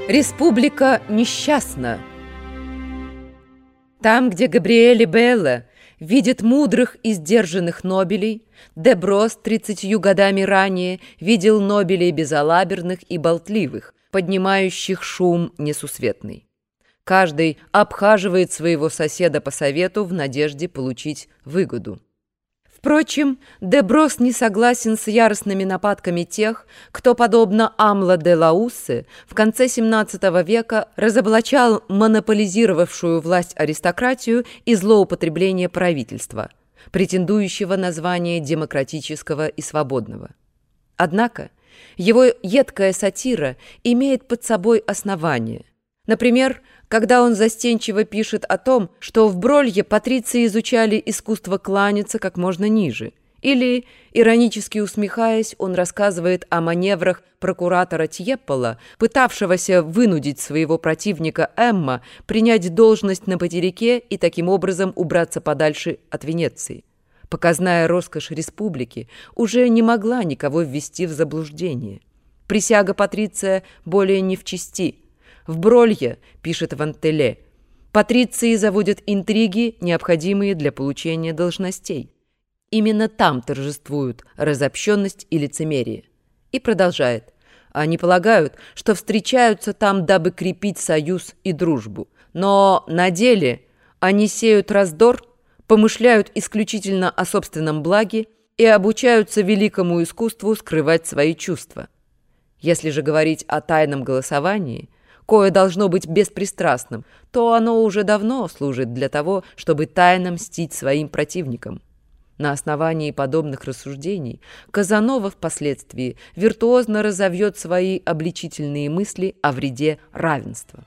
Республика несчастна. Там, где Габриэль Белла видит мудрых и сдержанных нобелей, де Брос 30 годами ранее видел нобелей безалаберных и болтливых, поднимающих шум несусветный. Каждый обхаживает своего соседа по совету в надежде получить выгоду. Впрочем, де Брос не согласен с яростными нападками тех, кто, подобно Амло де Лауссе, в конце XVII века разоблачал монополизировавшую власть аристократию и злоупотребление правительства, претендующего на звание демократического и свободного. Однако его едкая сатира имеет под собой основание. Например, когда он застенчиво пишет о том, что в Бролье патриции изучали искусство кланяться как можно ниже, или, иронически усмехаясь, он рассказывает о маневрах прокуратора Тьеппола, пытавшегося вынудить своего противника Эмма принять должность на материке и таким образом убраться подальше от Венеции. Показная роскошь республики уже не могла никого ввести в заблуждение. Присяга патриция более не в чести. В Бролье, пишет Вантеле, патриции заводят интриги, необходимые для получения должностей. Именно там торжествуют разобщенность и лицемерие. И продолжает. Они полагают, что встречаются там, дабы крепить союз и дружбу. Но на деле они сеют раздор, помышляют исключительно о собственном благе и обучаются великому искусству скрывать свои чувства. Если же говорить о тайном голосовании, кое должно быть беспристрастным, то оно уже давно служит для того, чтобы тайно мстить своим противникам. На основании подобных рассуждений Казанова впоследствии виртуозно разовьет свои обличительные мысли о вреде равенства.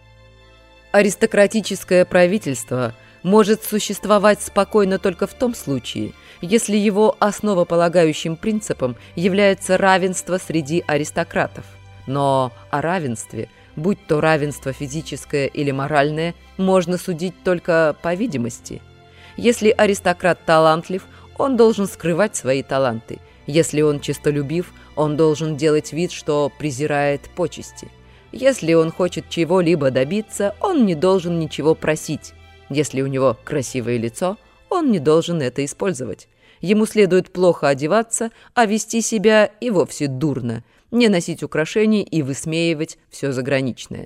Аристократическое правительство может существовать спокойно только в том случае, если его основополагающим принципом является равенство среди аристократов. Но о равенстве, будь то равенство физическое или моральное, можно судить только по видимости. Если аристократ талантлив, он должен скрывать свои таланты. Если он честолюбив, он должен делать вид, что презирает почести. Если он хочет чего-либо добиться, он не должен ничего просить. Если у него красивое лицо, он не должен это использовать. Ему следует плохо одеваться, а вести себя и вовсе дурно, не носить украшений и высмеивать все заграничное.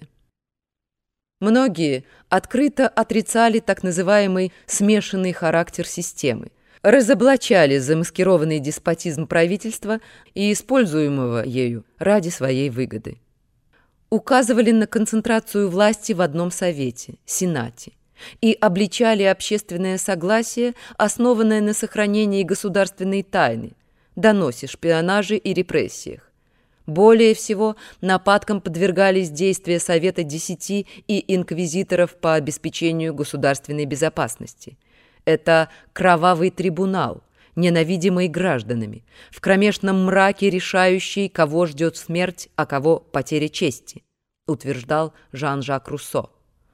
Многие открыто отрицали так называемый смешанный характер системы, разоблачали замаскированный деспотизм правительства и используемого ею ради своей выгоды. Указывали на концентрацию власти в одном совете – Сенате, и обличали общественное согласие, основанное на сохранении государственной тайны, доносе, шпионаже и репрессиях. Более всего нападкам подвергались действия Совета 10 и инквизиторов по обеспечению государственной безопасности. Это кровавый трибунал, ненавидимый гражданами, в кромешном мраке решающий, кого ждет смерть, а кого потеря чести, утверждал Жан-Жак Руссо.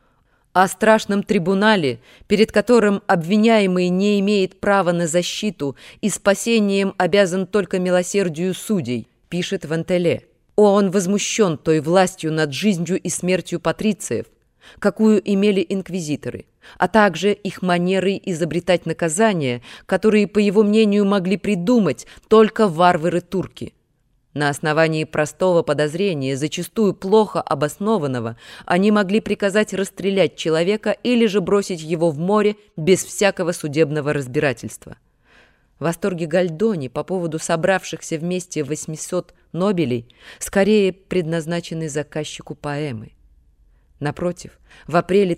О страшном трибунале, перед которым обвиняемый не имеет права на защиту и спасением обязан только милосердию судей, пишет Вантеле. Он возмущен той властью над жизнью и смертью патрициев, какую имели инквизиторы, а также их манерой изобретать наказания, которые, по его мнению, могли придумать только варвары-турки. На основании простого подозрения, зачастую плохо обоснованного, они могли приказать расстрелять человека или же бросить его в море без всякого судебного разбирательства. Восторги Гальдони по поводу собравшихся вместе 800 нобелей скорее предназначены заказчику поэмы. Напротив, в апреле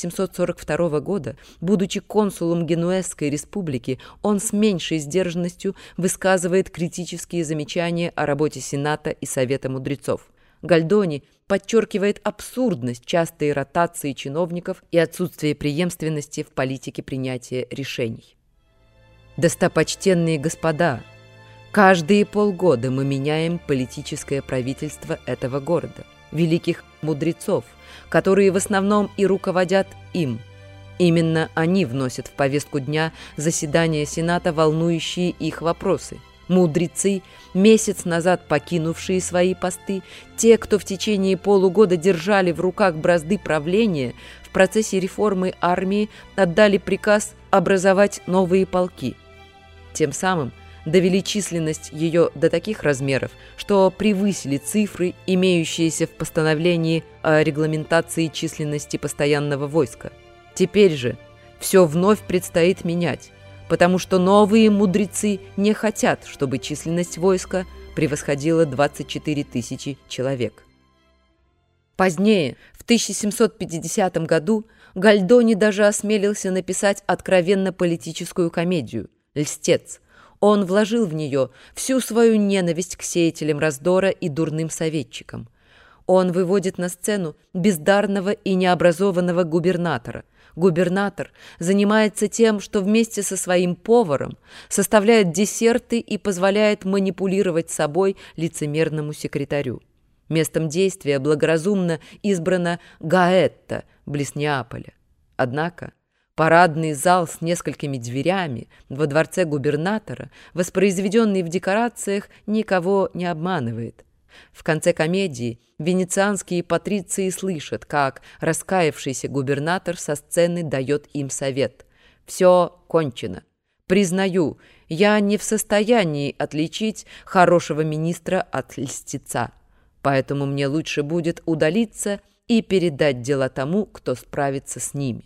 1742 года, будучи консулом Генуэзской республики, он с меньшей сдержанностью высказывает критические замечания о работе Сената и Совета мудрецов. Гальдони подчеркивает абсурдность частой ротации чиновников и отсутствие преемственности в политике принятия решений. Достопочтенные господа, каждые полгода мы меняем политическое правительство этого города, великих мудрецов, которые в основном и руководят им. Именно они вносят в повестку дня заседания Сената волнующие их вопросы. Мудрецы, месяц назад покинувшие свои посты, те, кто в течение полугода держали в руках бразды правления, в процессе реформы армии отдали приказ образовать новые полки. Тем самым довели численность ее до таких размеров, что превысили цифры, имеющиеся в постановлении о регламентации численности постоянного войска. Теперь же все вновь предстоит менять, потому что новые мудрецы не хотят, чтобы численность войска превосходила 24 тысячи человек. Позднее, в 1750 году, Гальдони даже осмелился написать откровенно политическую комедию «Льстец». Он вложил в нее всю свою ненависть к сеятелям раздора и дурным советчикам. Он выводит на сцену бездарного и необразованного губернатора. Губернатор занимается тем, что вместе со своим поваром составляет десерты и позволяет манипулировать собой лицемерному секретарю. Местом действия благоразумно избрано Гаэтта, близ Неаполя. Однако парадный зал с несколькими дверями во дворце губернатора, воспроизведенный в декорациях, никого не обманывает. В конце комедии венецианские патриции слышат, как раскаявшийся губернатор со сцены дает им совет. «Все кончено. Признаю, я не в состоянии отличить хорошего министра от льстеца, поэтому мне лучше будет удалиться и передать дела тому, кто справится с ними».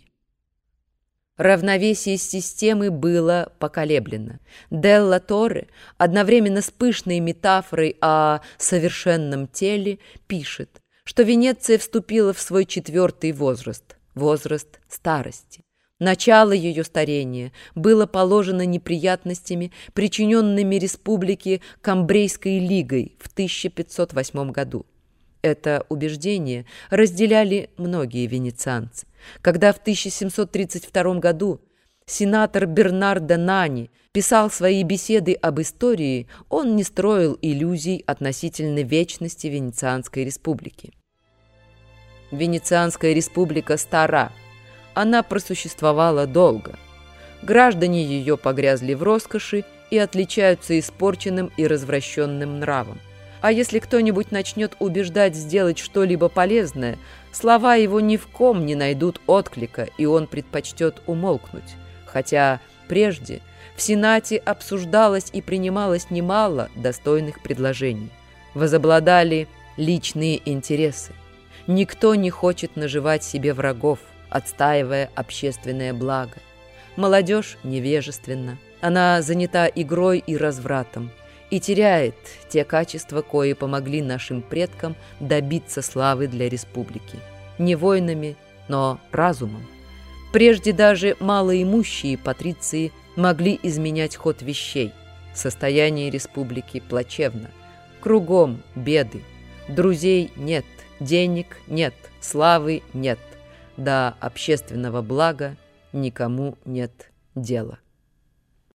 Равновесие системы было поколеблено. Делла Торре, одновременно с пышной метафорой о совершенном теле, пишет, что Венеция вступила в свой 4-й возраст – возраст старости. Начало ее старения было положено неприятностями, причиненными республике Камбрейской лигой в 1508 году. Это убеждение разделяли многие венецианцы. Когда в 1732 году сенатор Бернардо Нани писал свои беседы об истории, он не строил иллюзий относительно вечности Венецианской республики. Венецианская республика стара, она просуществовала долго. Граждане ее погрязли в роскоши и отличаются испорченным и развращенным нравом. А если кто-нибудь начнет убеждать сделать что-либо полезное, слова его ни в ком не найдут отклика, и он предпочтет умолкнуть. Хотя прежде в Сенате обсуждалось и принималось немало достойных предложений. Возобладали личные интересы. Никто не хочет наживать себе врагов, отстаивая общественное благо. Молодежь невежественна. Она занята игрой и развратом и теряет те качества, кои помогли нашим предкам добиться славы для республики. Не войнами, но разумом. Прежде даже малоимущие патриции могли изменять ход вещей. Состояние республики плачевно. Кругом беды. Друзей нет, денег нет, славы нет. До общественного блага никому нет дела.